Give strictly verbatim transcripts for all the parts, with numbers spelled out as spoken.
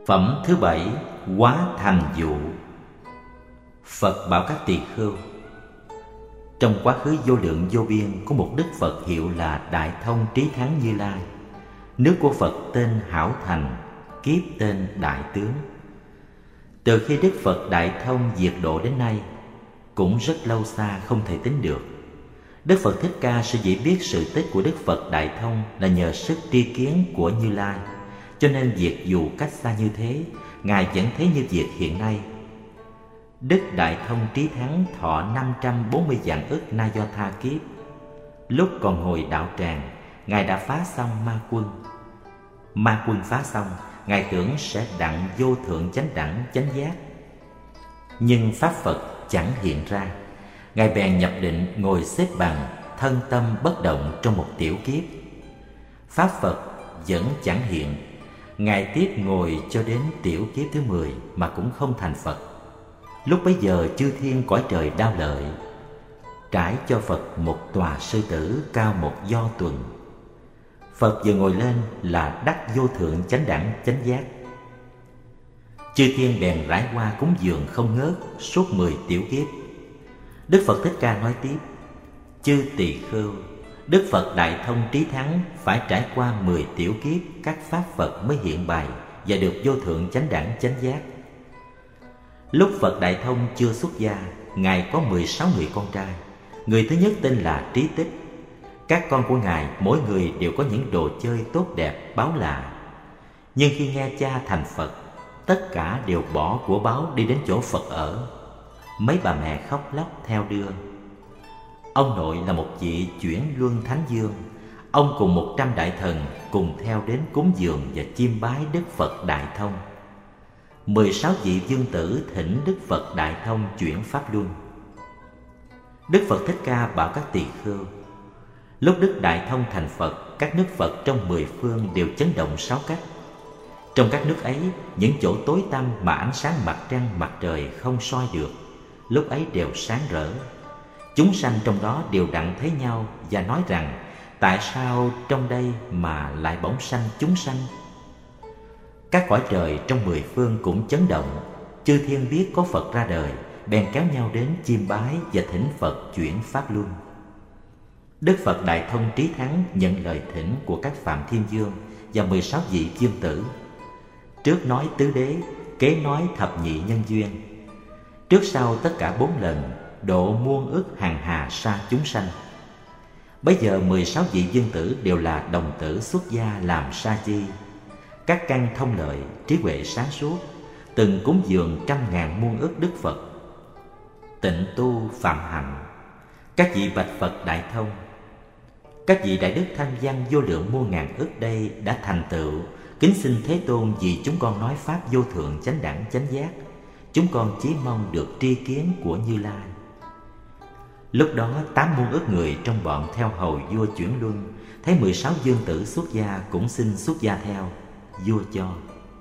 Phẩm thứ bảy: Hóa thành dụ. Phật bảo các tỳ khưu: trong quá khứ vô lượng vô biên, có một Đức Phật hiệu là Đại Thông Trí Thắng Như Lai. Nước của Phật tên Hảo Thành, kiếp tên Đại Tướng. Từ khi Đức Phật Đại Thông diệt độ đến nay, cũng rất lâu xa không thể tính được. Đức Phật Thích Ca sở dĩ biết sự tích của Đức Phật Đại Thông là nhờ sức tri kiến của Như Lai, cho nên việc dù cách xa như thế, Ngài vẫn thấy như việc hiện nay. Đức Đại Thông Trí Thắng thọ năm trăm bốn mươi vạn ức na do tha kiếp. Lúc còn hồi đạo tràng, Ngài đã phá xong ma quân. Ma quân phá xong, Ngài tưởng sẽ đặng vô thượng chánh đẳng chánh giác, nhưng Pháp Phật chẳng hiện ra. Ngài bèn nhập định ngồi xếp bằng, thân tâm bất động trong một tiểu kiếp. Pháp Phật vẫn chẳng hiện. Ngài tiếp ngồi cho đến tiểu kiếp thứ mười mà cũng không thành Phật. Lúc bấy giờ chư thiên cõi trời đao lợi trải cho Phật một tòa sư tử cao một do tuần. Phật vừa ngồi lên là đắc vô thượng chánh đẳng chánh giác. Chư thiên bèn rải hoa cúng dường không ngớt suốt mười tiểu kiếp. Đức Phật Thích Ca nói tiếp: chư tỳ khưu, Đức Phật Đại Thông Trí Thắng phải trải qua mười tiểu kiếp các pháp Phật mới hiện bày và được vô thượng chánh đẳng chánh giác. Lúc Phật Đại Thông chưa xuất gia, Ngài có mười sáu người con trai. Người thứ nhất tên là Trí Tích. Các con của Ngài mỗi người đều có những đồ chơi tốt đẹp báu lạ. Nhưng khi nghe cha thành Phật, tất cả đều bỏ của báu đi đến chỗ Phật ở. Mấy bà mẹ khóc lóc theo đưa. Ông nội là một vị chuyển luân thánh dương. Ông cùng một trăm đại thần cùng theo đến cúng dường và chiêm bái Đức Phật Đại Thông. Mười sáu vị dương tử thỉnh Đức Phật Đại Thông chuyển pháp luân. Đức Phật Thích Ca bảo các tỳ khưu: lúc Đức Đại Thông thành Phật, các nước Phật trong mười phương đều chấn động sáu cách. Trong các nước ấy, những chỗ tối tăm mà ánh sáng mặt trăng mặt trời không soi được, lúc ấy đều sáng rỡ. Chúng sanh trong đó đều đặng thấy nhau và nói rằng: tại sao trong đây mà lại bỗng sanh chúng sanh? Các cõi trời trong mười phương cũng chấn động. Chư thiên biết có Phật ra đời, bèn kéo nhau đến chiêm bái và thỉnh Phật chuyển pháp luân. Đức Phật Đại Thông Trí Thắng nhận lời thỉnh của các Phạm Thiên Dương và mười sáu vị dương tử. Trước nói tứ đế, kế nói thập nhị nhân duyên. Trước sau tất cả bốn lần độ muôn ức hàng hà sa chúng sanh. Bây giờ mười sáu vị dương tử đều là đồng tử xuất gia làm sa di, các căn thông lợi, trí huệ sáng suốt, từng cúng dường trăm ngàn muôn ức Đức Phật. Tịnh tu phạm hạnh. Các vị bạch Phật Đại Thông: các vị đại đức thanh văn vô lượng muôn ngàn ức đây đã thành tựu, kính xin Thế Tôn vì chúng con nói pháp vô thượng chánh đẳng chánh giác. Chúng con chỉ mong được tri kiến của Như Lai. Lúc đó tám muôn ức người trong bọn theo hầu vua chuyển luân thấy mười sáu dương tử xuất gia cũng xin xuất gia theo. Vua cho.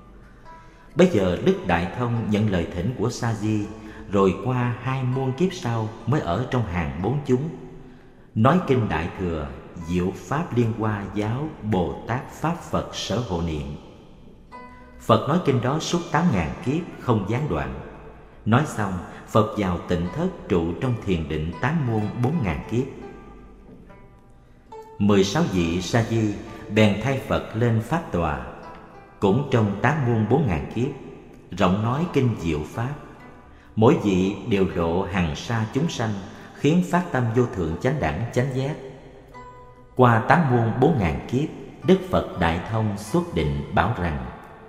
Bây giờ Đức Đại Thông nhận lời thỉnh của Sa Di, rồi qua hai muôn kiếp sau mới ở trong hàng bốn chúng, nói kinh Đại Thừa, diệu pháp Liên Hoa giáo Bồ Tát Pháp Phật sở hộ niệm. Phật nói kinh đó suốt tám ngàn kiếp không gián đoạn. Nói xong, Phật vào tịnh thất trụ trong thiền định tám muôn bốn ngàn kiếp. Mười sáu vị Sa Di bèn thay Phật lên pháp tòa, cũng trong tám muôn bốn ngàn kiếp, rộng nói kinh diệu pháp. Mỗi vị đều độ hằng sa chúng sanh, khiến phát tâm vô thượng chánh đẳng chánh giác. Qua tám muôn bốn ngàn kiếp, Đức Phật Đại Thông xuất định bảo rằng: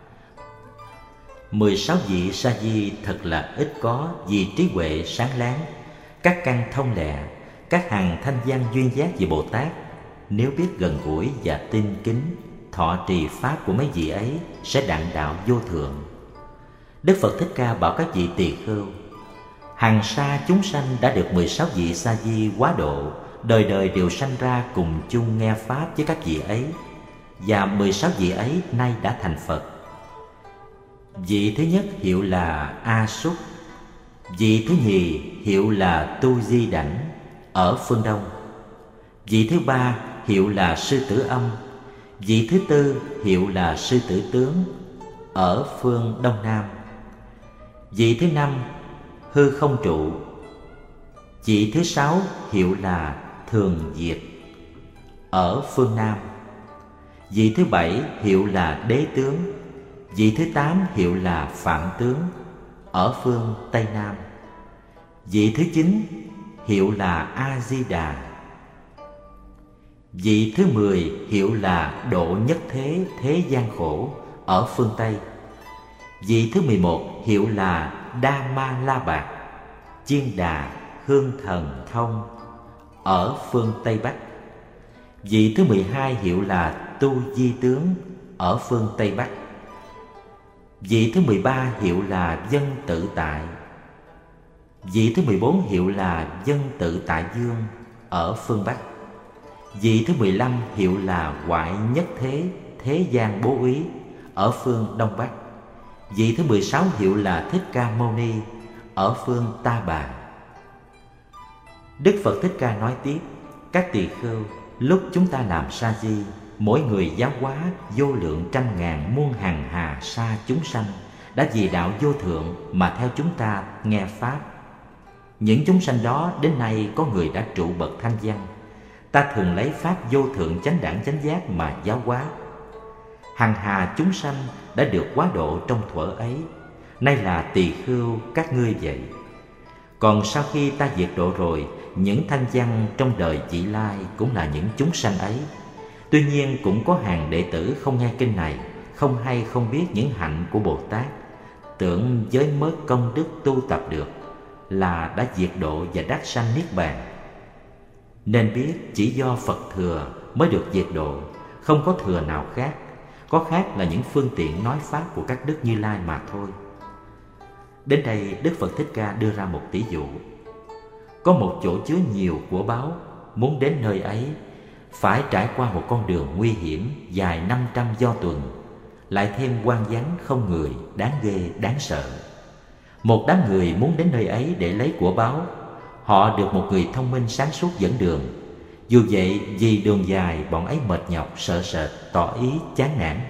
mười sáu vị Sa Di thật là ít có, vì trí huệ sáng láng, các căn thông lẹ, các hàng thanh văn duyên giác về Bồ Tát. Nếu biết gần gũi và tin kính, thọ trì pháp của mấy vị ấy, sẽ đặng đạo vô thượng. Đức Phật Thích Ca bảo các vị tỳ khưu: hàng sa chúng sanh đã được mười sáu vị Sa Di quá độ, đời đời đều sanh ra cùng chung nghe pháp với các vị ấy, và mười sáu vị ấy nay đã thành Phật. Vị thứ nhất hiệu là A Súc, vị thứ nhì hiệu là Tu Di Đảnh ở phương Đông, vị thứ ba hiệu là Sư Tử Âm, vị thứ tư hiệu là Sư Tử Tướng ở phương Đông Nam. Vị thứ năm hư không trụ. Vị thứ sáu hiệu là Thường Diệt, ở phương Nam. Vị thứ bảy hiệu là Đế Tướng. Vị thứ tám hiệu là Phạm Tướng, ở phương Tây Nam. Vị thứ chín hiệu là A Di Đà. Vị thứ mười hiệu là Độ Nhất Thế Thế Gian Khổ, ở phương Tây. Vị thứ mười một hiệu là Đa Ma La Bạt Chiên Đà Hương Thần Thông, ở phương Tây Bắc. Vị thứ mười hai hiệu là Tu Di Tướng, ở phương Tây Bắc. Vị thứ mười ba hiệu là Dân Tự Tại. Vị thứ mười bốn hiệu là Dân Tự Tại Dương, ở phương Bắc. Vị thứ mười lăm hiệu là Hoại Nhất Thế Thế Gian Bố Úy, ở phương Đông Bắc. Vị thứ mười sáu hiệu là Thích Ca Mâu Ni, ở phương Ta Bà. Đức Phật Thích Ca nói tiếp: các tỳ khưu, lúc chúng ta làm sa di, mỗi người giáo hóa vô lượng trăm ngàn muôn hằng hà sa chúng sanh, đã vì đạo vô thượng mà theo chúng ta nghe pháp. Những chúng sanh đó đến nay có người đã trụ bậc thanh văn. Ta thường lấy pháp vô thượng chánh đẳng chánh giác mà giáo hóa. Hằng hà chúng sanh đã được quá độ trong thuở ấy, nay là tỳ khưu các ngươi vậy. Còn sau khi ta diệt độ rồi, những thanh văn trong đời vị lai cũng là những chúng sanh ấy. Tuy nhiên cũng có hàng đệ tử không nghe kinh này, không hay không biết những hạnh của Bồ Tát, tưởng với mớ công đức tu tập được là đã diệt độ và đắc sanh niết bàn. Nên biết chỉ do Phật thừa mới được diệt độ, không có thừa nào khác. Có khác là những phương tiện nói pháp của các đức Như Lai mà thôi. Đến đây Đức Phật Thích Ca đưa ra một tỷ dụ. Có một chỗ chứa nhiều của báu, muốn đến nơi ấy phải trải qua một con đường nguy hiểm dài năm trăm do tuần, lại thêm hoang vắng không người, đáng ghê đáng sợ. Một đám người muốn đến nơi ấy để lấy của báu. Họ được một người thông minh sáng suốt dẫn đường. Dù vậy vì đường dài, bọn ấy mệt nhọc sợ sệt, tỏ ý chán nản.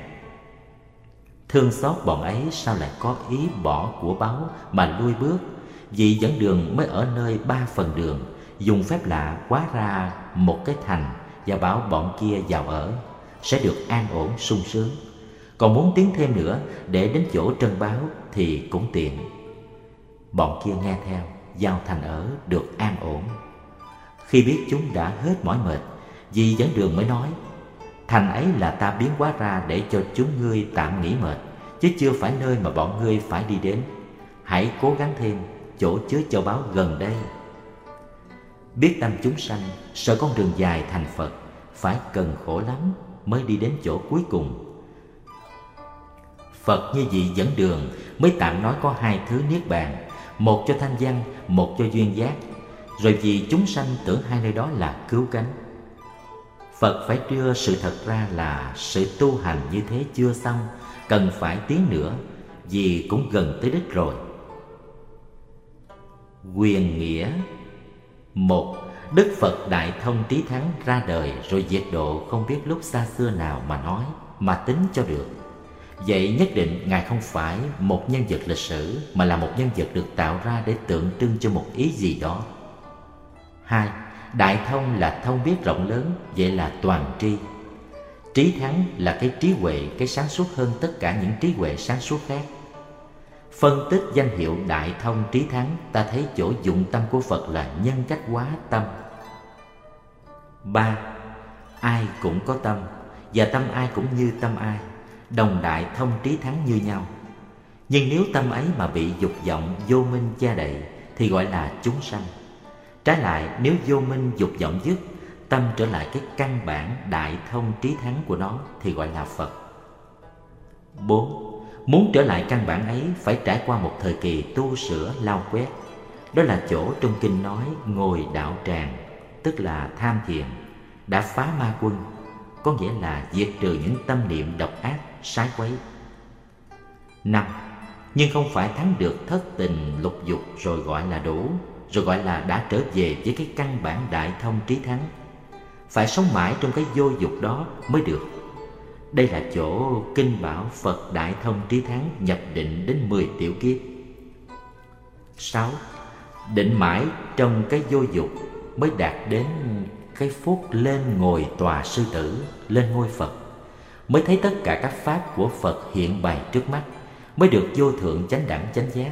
Thương xót bọn ấy sao lại có ý bỏ của báu mà lui bước. Vị dẫn đường mới ở nơi ba phần đường, dùng phép lạ hóa ra một cái thành và bảo bọn kia vào ở, sẽ được an ổn sung sướng. Còn muốn tiến thêm nữa để đến chỗ trân báu thì cũng tiện. Bọn kia nghe theo, vào thành ở được an ổn. Khi biết chúng đã hết mỏi mệt, vị dẫn đường mới nói: thành ấy là ta biến hóa ra để cho chúng ngươi tạm nghỉ mệt, chứ chưa phải nơi mà bọn ngươi phải đi đến. Hãy cố gắng thêm, chỗ chứa châu báu gần đây. Biết tâm chúng sanh sợ con đường dài thành Phật, phải cần khổ lắm mới đi đến chỗ cuối cùng. Phật như vị dẫn đường mới tạm nói có hai thứ niết bàn, một cho thanh văn, một cho duyên giác. Rồi vì chúng sanh tưởng hai nơi đó là cứu cánh. Phật phải đưa sự thật ra là sự tu hành như thế chưa xong, cần phải tiến nữa, vì cũng gần tới đích rồi. Quyền nghĩa. Một, Đức Phật Đại Thông Trí Thắng ra đời rồi diệt độ không biết lúc xa xưa nào mà nói, mà tính cho được. Vậy nhất định Ngài không phải một nhân vật lịch sử, mà là một nhân vật được tạo ra để tượng trưng cho một ý gì đó. Hai, Đại thông là thông biết rộng lớn, vậy là toàn tri. Trí thắng là cái trí huệ, cái sáng suốt hơn tất cả những trí huệ sáng suốt khác. Phân tích danh hiệu Đại thông trí thắng, ta thấy chỗ dụng tâm của Phật là nhân cách hóa tâm. Ba, ai cũng có tâm, và tâm ai cũng như tâm ai, đồng đại thông trí thắng như nhau. Nhưng nếu tâm ấy mà bị dục vọng vô minh che đậy thì gọi là chúng sanh. Trái lại, nếu vô minh dục vọng dứt, tâm trở lại cái căn bản đại thông trí thắng của nó thì gọi là Phật. Bốn, muốn trở lại căn bản ấy phải trải qua một thời kỳ tu sửa lau quét. Đó là chỗ trong kinh nói ngồi đạo tràng, tức là tham thiền, đã phá ma quân, có nghĩa là diệt trừ những tâm niệm độc ác, sái quấy. Năm, nhưng không phải thắng được thất tình lục dục rồi gọi là đủ, rồi gọi là đã trở về với cái căn bản đại thông trí thắng. Phải sống mãi trong cái vô dục đó mới được. Đây là chỗ kinh bảo Phật Đại Thông Trí Thắng nhập định đến mười tiểu kiếp. Sáu. Định mãi trong cái vô dục mới đạt đến cái phút lên ngồi tòa sư tử, lên ngôi Phật, mới thấy tất cả các pháp của Phật hiện bày trước mắt, mới được vô thượng chánh đẳng chánh giác.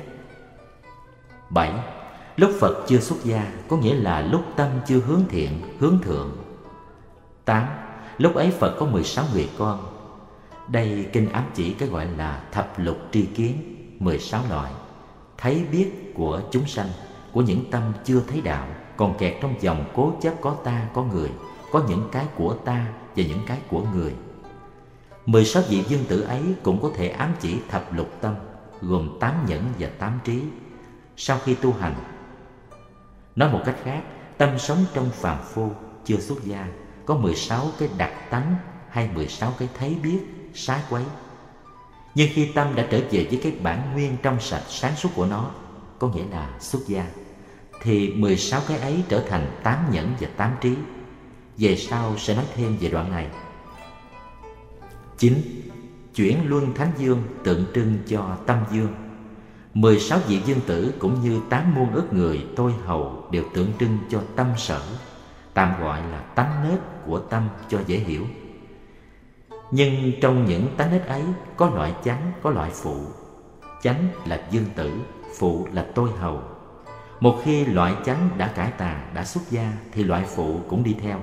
Bảy. Lúc Phật chưa xuất gia, có nghĩa là lúc tâm chưa hướng thiện, hướng thượng. Tám. Lúc ấy Phật có mười sáu người con. Đây kinh ám chỉ cái gọi là thập lục tri kiến, mười sáu loại thấy biết của chúng sanh, của những tâm chưa thấy đạo, còn kẹt trong vòng cố chấp có ta, có người, có những cái của ta và những cái của người. Mười sáu vị dương tử ấy cũng có thể ám chỉ thập lục tâm, gồm tám nhẫn và tám trí. Sau khi tu hành, nói một cách khác, tâm sống trong phàm phu, chưa xuất gia, có mười sáu cái đặc tánh hay mười sáu cái thấy biết, sai quấy. Nhưng khi tâm đã trở về với cái bản nguyên trong sạch sáng suốt của nó, có nghĩa là xuất gia, thì mười sáu cái ấy trở thành tám nhẫn và tám trí. Về sau sẽ nói thêm về đoạn này. Chín. Chuyển luân thánh dương tượng trưng cho tâm dương. Mười sáu vị dương tử cũng như tám muôn ức người tôi hầu đều tượng trưng cho tâm sở, tạm gọi là tánh nết của tâm cho dễ hiểu. Nhưng trong những tánh nết ấy có loại chánh, có loại phụ. Chánh là dương tử, phụ là tôi hầu. Một khi loại chánh đã cải tà, đã xuất gia, thì loại phụ cũng đi theo.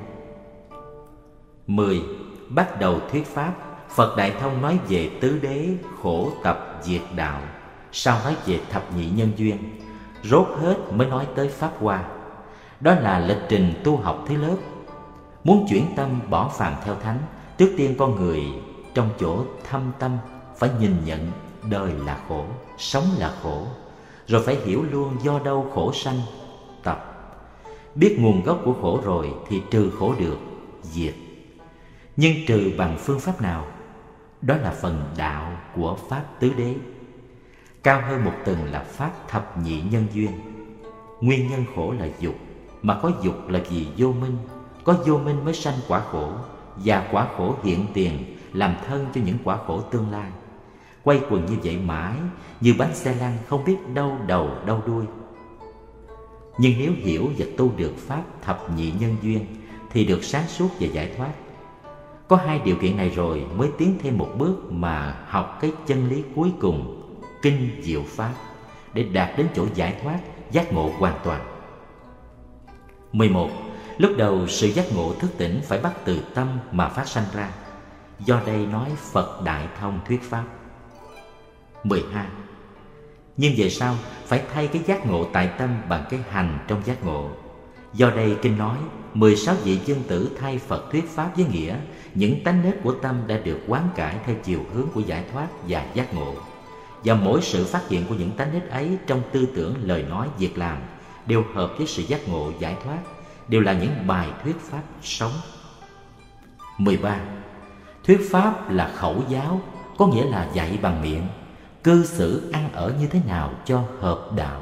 Mười. Bắt đầu thuyết pháp, Phật Đại Thông nói về tứ đế, khổ tập, diệt đạo, sau nói về thập nhị nhân duyên, rốt hết mới nói tới pháp hoa. Đó là lịch trình tu học thứ lớp. Muốn chuyển tâm bỏ phàm theo thánh, trước tiên con người trong chỗ thâm tâm phải nhìn nhận đời là khổ, sống là khổ, rồi phải hiểu luôn do đâu khổ sanh, tập. Biết nguồn gốc của khổ rồi thì trừ khổ được, diệt. Nhưng trừ bằng phương pháp nào? Đó là phần đạo của pháp tứ đế. Cao hơn một tầng là pháp thập nhị nhân duyên. Nguyên nhân khổ là dục, mà có dục là vì vô minh. Có vô minh mới sanh quả khổ, và quả khổ hiện tiền làm thân cho những quả khổ tương lai. Quay quần như vậy mãi, như bánh xe lăn không biết đâu đầu đâu đuôi. Nhưng nếu hiểu và tu được pháp thập nhị nhân duyên thì được sáng suốt và giải thoát. Có hai điều kiện này rồi mới tiến thêm một bước mà học cái chân lý cuối cùng, kinh diệu pháp, để đạt đến chỗ giải thoát, giác ngộ hoàn toàn. Mười một. Lúc đầu sự giác ngộ thức tỉnh phải bắt từ tâm mà phát sanh ra. Do đây nói Phật Đại Thông thuyết pháp. Mười hai. Nhưng về sau phải thay cái giác ngộ tại tâm bằng cái hành trong giác ngộ. Do đây kinh nói mười sáu vị dương tử thay Phật thuyết pháp với nghĩa những tánh nết của tâm đã được quán cải theo chiều hướng của giải thoát và giác ngộ. Và mỗi sự phát hiện của những tánh nết ấy trong tư tưởng, lời nói, việc làm đều hợp với sự giác ngộ giải thoát, đều là những bài thuyết pháp sống. Mười ba. Thuyết pháp là khẩu giáo, có nghĩa là dạy bằng miệng, cư xử ăn ở như thế nào cho hợp đạo.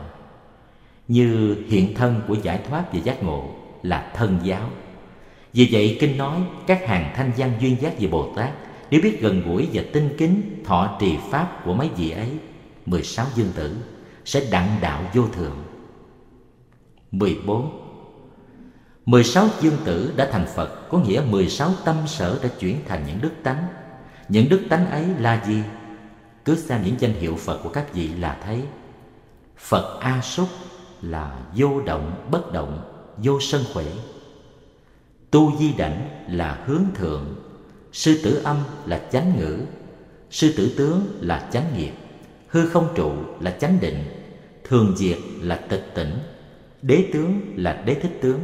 Như hiện thân của giải thoát và giác ngộ là thân giáo. Vì vậy kinh nói các hàng thanh văn duyên giác về Bồ Tát nếu biết gần gũi và tinh kính thọ trì pháp của mấy vị ấy, mười sáu dương tử, sẽ đặng đạo vô thượng. Mười bốn. Mười sáu dương tử đã thành Phật, có nghĩa mười sáu tâm sở đã chuyển thành những đức tánh. Những đức tánh ấy là gì? Cứ xem những danh hiệu Phật của các vị là thấy. Phật A Súc là vô động bất động, vô sân khỏe. Tu Di Đảnh là hướng thượng. Sư Tử Âm là chánh ngữ. Sư Tử Tướng là chánh nghiệp. Hư không trụ là chánh định. Thường diệt là tịch tỉnh. Đế tướng là đế thích tướng.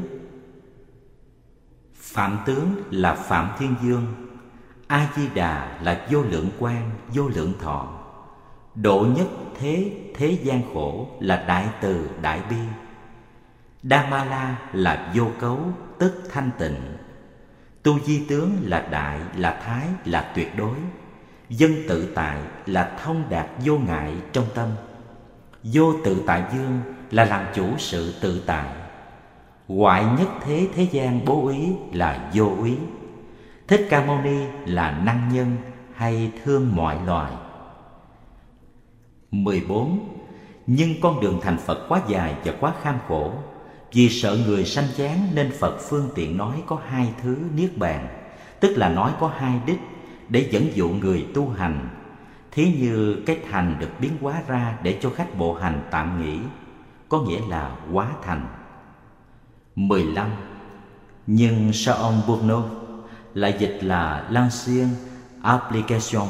Phạm tướng là Phạm Thiên Dương. A Di Đà là vô lượng quang, vô lượng thọ. Độ nhất thế thế gian khổ là đại từ đại bi. Đa Ma La là vô cấu, tức thanh tịnh. Tu Di Tướng là đại, là thái, là tuyệt đối. Dân tự tại là thông đạt vô ngại trong tâm. Vô tự tại dương là làm chủ sự tự tại. Ngoại nhất thế thế gian bố ý là vô úy. Thích Ca Mâu Ni là năng nhân hay thương mọi loài? mười bốn. Nhưng con đường thành Phật quá dài và quá kham khổ. Vì sợ người sanh chán nên Phật phương tiện nói có hai thứ niết bàn, tức là nói có hai đích để dẫn dụ người tu hành. Thí như cái thành được biến hóa ra để cho khách bộ hành tạm nghỉ, có nghĩa là hóa thành. mười lăm. Nhưng Saint Bruno lại dịch là l'ancienne application.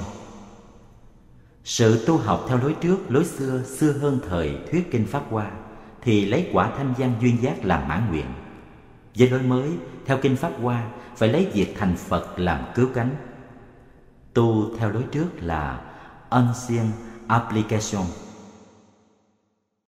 Sự tu học theo lối trước, lối xưa, xưa hơn thời thuyết kinh Pháp Hoa, thì lấy quả thanh văn duyên giác làm mãn nguyện. Với lối mới, theo kinh Pháp Hoa, phải lấy việc thành Phật làm cứu cánh. Tu theo lối trước là ancienne application.